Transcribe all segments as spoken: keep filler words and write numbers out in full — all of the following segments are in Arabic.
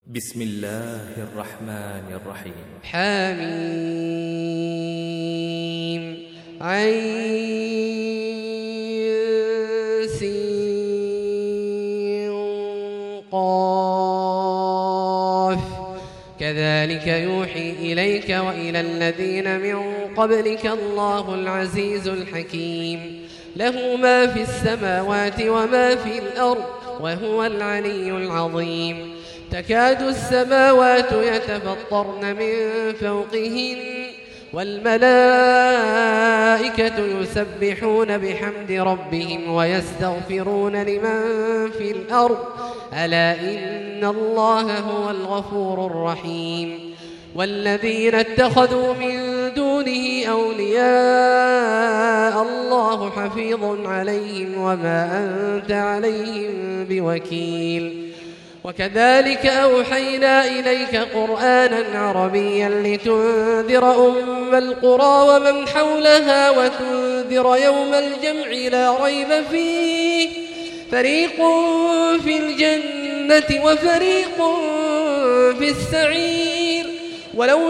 بسم الله الرحمن الرحيم. حميم عين سين قاف كذلك يوحي إليك وإلى الذين من قبلك الله العزيز الحكيم له ما في السماوات وما في الأرض وهو العلي العظيم. تكاد السماوات يتفطرن من فوقهن والملائكة يسبحون بحمد ربهم ويستغفرون لمن في الأرض ألا إن الله هو الغفور الرحيم. والذين اتخذوا من دونه أولياء الله حفيظ عليهم وما أنت عليهم بوكيل. وكذلك أوحينا إليك قرآنا عربيا لتنذر أم القرى ومن حولها وتنذر يوم الجمع لا ريب فيه فريق في الجنة وفريق في السعير. ولو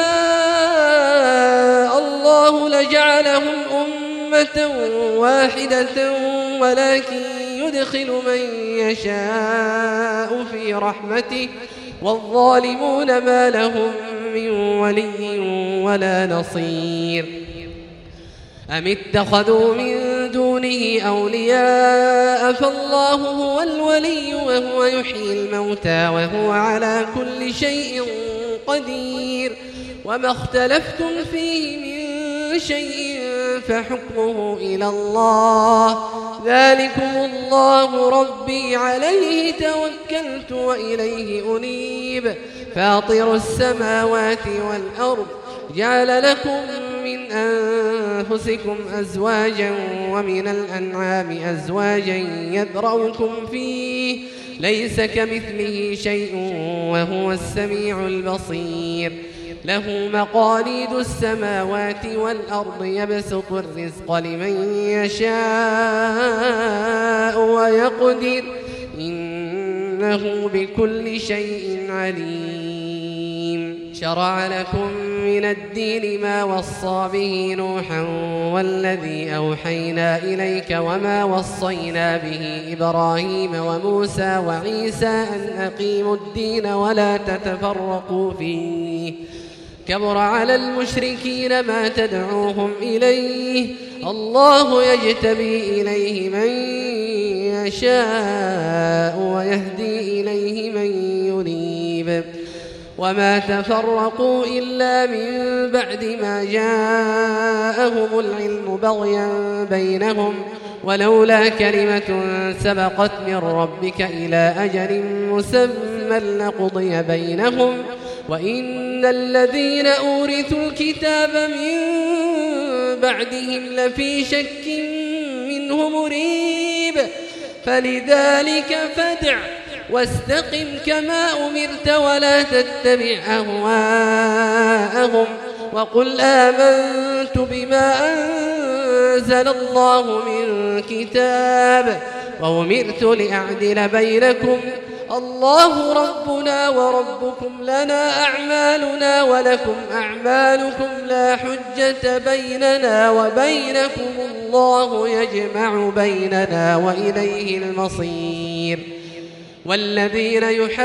شاء الله لجعلهم أمة واحدة ولكن يدخل من يشاء في رحمته والظالمون ما لهم من ولي ولا نصير. أم اتخذوا من دونه أولياء فالله هو الولي وهو يحيي الموتى وهو على كل شيء قدير. وما اختلفتم فيه من شيء فحكمه إلى الله ذلكم الله ربي عليه توكلت وإليه أنيب. فاطر السماوات والأرض جعل لكم من أنفسكم أزواجا ومن الأنعام أزواجا يذرؤكم فيه ليس كمثله شيء وهو السميع البصير. له مقاليد السماوات والأرض يبسط الرزق لمن يشاء ويقدر إنه بكل شيء عليم. شرع لكم من الدين ما وصى به نوحا والذي أوحينا إليك وما وصينا به إبراهيم وموسى وعيسى أن أقيموا الدين ولا تتفرقوا فيه كبر على المشركين ما تدعوهم إليه الله يجتبي إليه من يشاء ويهدي إليه من ينيب. وما تفرقوا إلا من بعد ما جاءهم العلم بغيا بينهم ولولا كلمة سبقت من ربك إلى أجل مسمى لقضي بينهم وإن الذين أورثوا الكتاب من بعدهم لفي شك منه مريب. فلذلك فادع واستقم كما أمرت ولا تتبع أهواءهم وقل آمنت بما أنزل الله من كتاب وأمرت لأعدل بينكم الله ربنا وربكم لنا أعمالنا ولكم أعمالكم لا حجة بيننا وبينكم الله يجمع بيننا وإليه المصير. والذين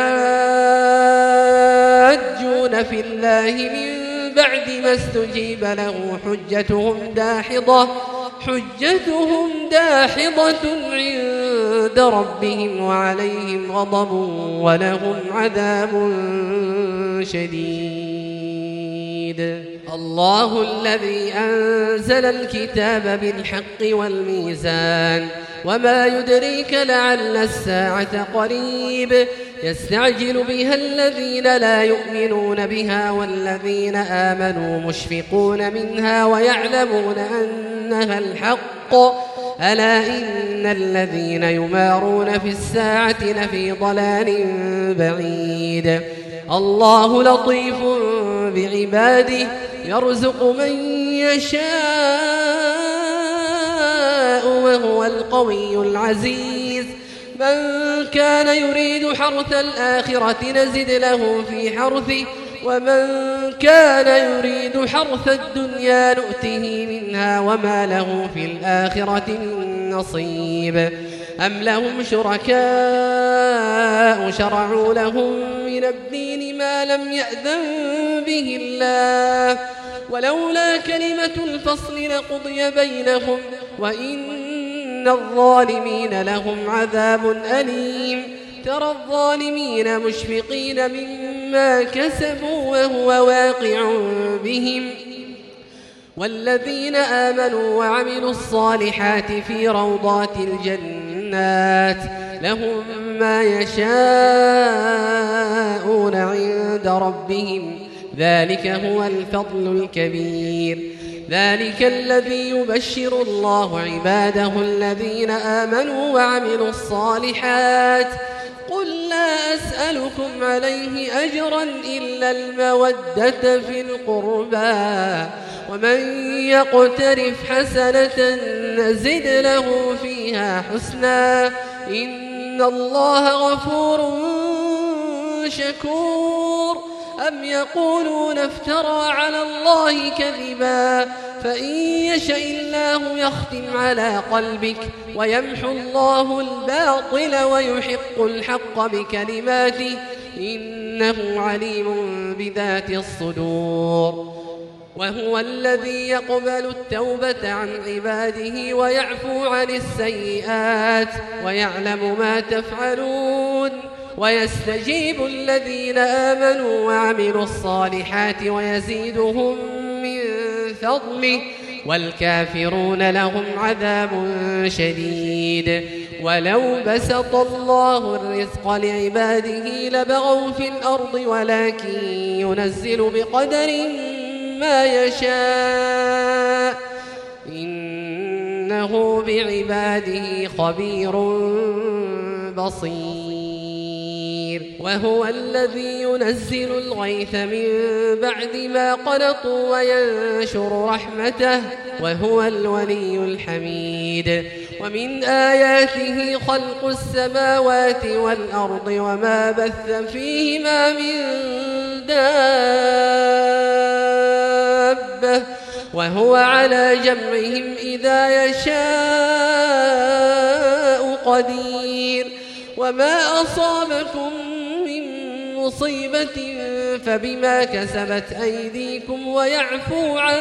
يحاجون في الله من بعد ما استجيب له حجتهم داحضة حجتهم داحضة عند ربهم وعليهم غضب ولهم عذاب شديد. الله الذي أنزل الكتاب بالحق والميزان وما يدريك لعل الساعة قريب. يستعجل بها الذين لا يؤمنون بها والذين آمنوا مشفقون منها ويعلمون أنها الحق ألا إن الذين يمارون في الساعة لفي ضلال بعيد. الله لطيف بعباده يرزق من يشاء وهو القوي العزيز. من كان يريد حرث الآخرة نزد له في حرثه ومن كان يريد حرث الدنيا نؤته منها وما له في الآخرة من نصيب أم لهم شركاء شرعوا لهم من الدين ما لم يأذن به الله ولولا كلمة الفصل لقضي بينهم وإن الظالمين لهم عذاب أليم ترى الظالمين مشفقين مما كسبوا وهو واقع بهم والذين آمنوا وعملوا الصالحات في روضات الجنات لهم ما يشاءون عند ربهم ذلك هو الفضل الكبير ذلك الذي يبشر الله عباده الذين آمنوا وعملوا الصالحات قل لا أسألكم عليه أجرا إلا المودة في القربى ومن يقترف حسنة نزد له فيها حسنا إن الله غفور شكور أم يقولون افترى على الله كذبا فإن يشأ الله يختم على قلبك ويمحو الله الباطل ويحق الحق بكلماته إنه عليم بذات الصدور وهو الذي يقبل التوبة عن عباده ويعفو عن السيئات ويعلم ما تفعلون ويستجيب الذين آمنوا وعملوا الصالحات ويزيدهم من فضله والكافرون لهم عذاب شديد ولو بسط الله الرزق لعباده لبغوا في الأرض ولكن ينزل بقدر ما يشاء إنه بعباده خبير بصير وهو الذي ينزل الغيث من بعد ما قنطوا وينشر رحمته وهو الولي الحميد ومن آياته خلق السماوات والأرض وما بث فيهما من دابة وهو على جمعهم إذا يشاء قدير وما أصابكم من مصيبة فبما كسبت أيديكم ويعفو عن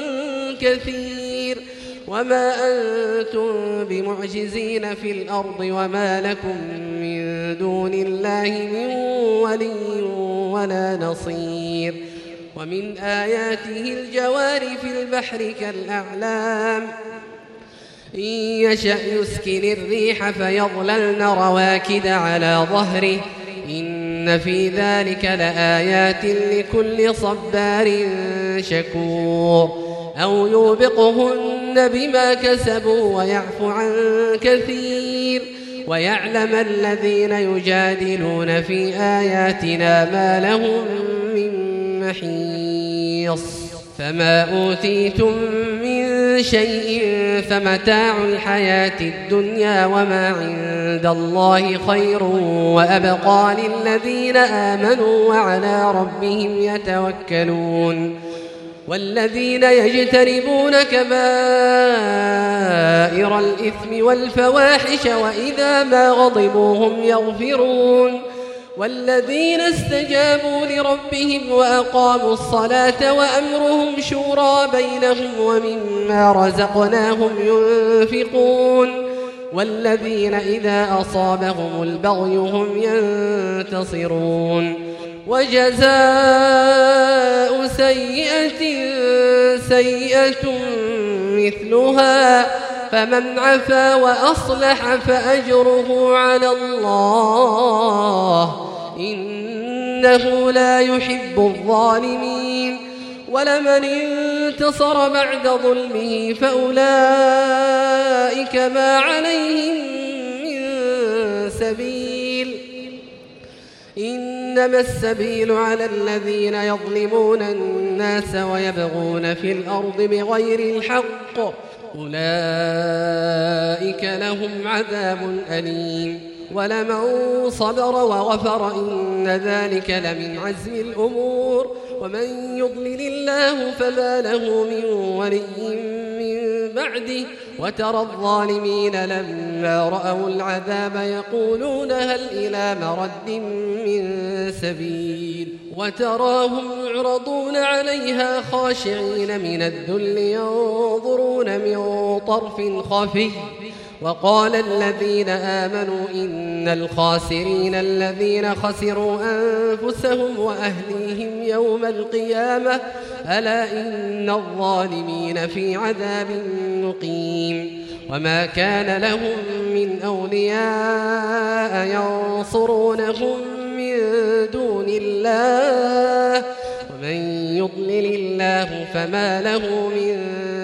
كثير وما أنتم بمعجزين في الأرض وما لكم من دون الله من ولي ولا نصير ومن آياته الجوار في البحر كالأعلام إن يشأ يسكن الريح فيظللن رواكد على ظهره إن في ذلك لآيات لكل صبار شكور أو يوبقهن بما كسبوا ويعفو عن كثير ويعلم الذين يجادلون في آياتنا ما لهم من محيص فما أوتيتم من شيء فمتاع الحياة الدنيا وما عند الله خير وأبقى للذين آمنوا وعلى ربهم يتوكلون والذين يجتنبون كبائر الإثم والفواحش وإذا ما غضبوا هم يغفرون والذين استجابوا لربهم وأقاموا الصلاة وأمرهم شورى بينهم ومما رزقناهم ينفقون والذين إذا أصابهم البغي هم ينتصرون وجزاء سيئة سيئة مثلها فمن عفا وأصلح فأجره على الله إنه لا يحب الظالمين ولمن انتصر بعد ظلمه فأولئك ما عليهم من سبيل إنما السبيل على الذين يظلمون الناس ويبغون في الأرض بغير الحق أولئك لهم عذاب أليم ولمن صبر وغفر إن ذلك لمن عزم الأمور ومن يضلل الله فما له من ولي من بعده وترى الظالمين لما رأوا العذاب يقولون هل إلى مرد من سبيل وتراهم يعرضون عليها خاشعين من الذل ينظرون من طرف خفي وقال الذين آمنوا إن الخاسرين الذين خسروا أنفسهم وأهليهم يوم القيامة ألا إن الظالمين في عذاب مقيم وما كان لهم من أولياء ينصرونهم من دون الله ومن يضلل الله فما له من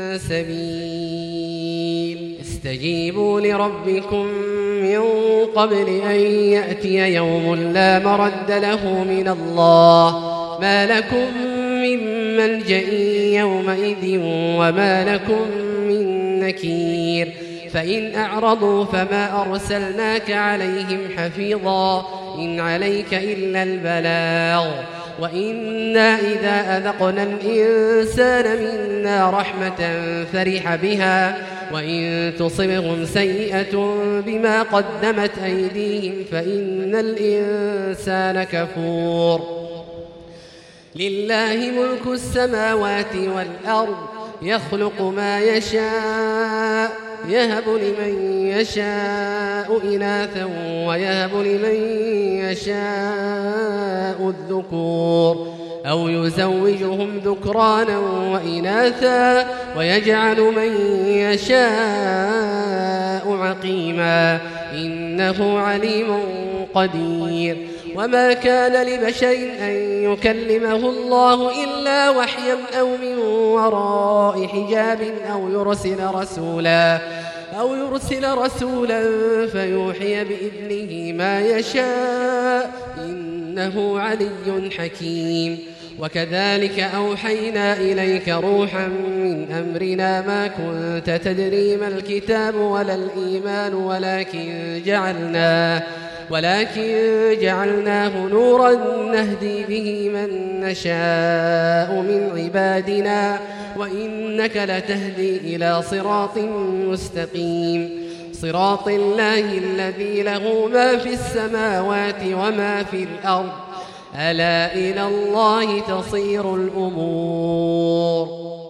سبيل استجيبوا لربكم من قبل أن يأتي يوم لا مرد له من الله ما لكم من ملجأ يومئذ وما لكم من نكير فإن أعرضوا فما أرسلناك عليهم حفيظا إن عليك إلا البلاغ وإنا إذا أذقنا الإنسان منا رحمة فرح بها وإن تصبهم سيئة بما قدمت أيديهم فإن الإنسان كفور لله ملك السماوات والأرض يخلق ما يشاء يهب لمن يشاء إناثا ويهب لمن يشاء الذكور أو يزوجهم ذكرانا وإناثا ويجعل من يشاء عقيما إنه عليم قدير وما كان لبشر أن يكلمه الله إلا وحيا أو من وراء حجاب أو يرسل رسولا أو يرسل رسولا فيوحي بإذنه ما يشاء إنه علي حكيم وكذلك أوحينا إليك روحا من أمرنا ما كنت تدري ما الكتاب ولا الإيمان ولكن جعلناه ولكن جعلناه نورا نهدي به من نشاء من عبادنا وإنك لتهدي إلى صراط مستقيم صراط الله الذي له ما في السماوات وما في الأرض ألا إلى الله تصير الأمور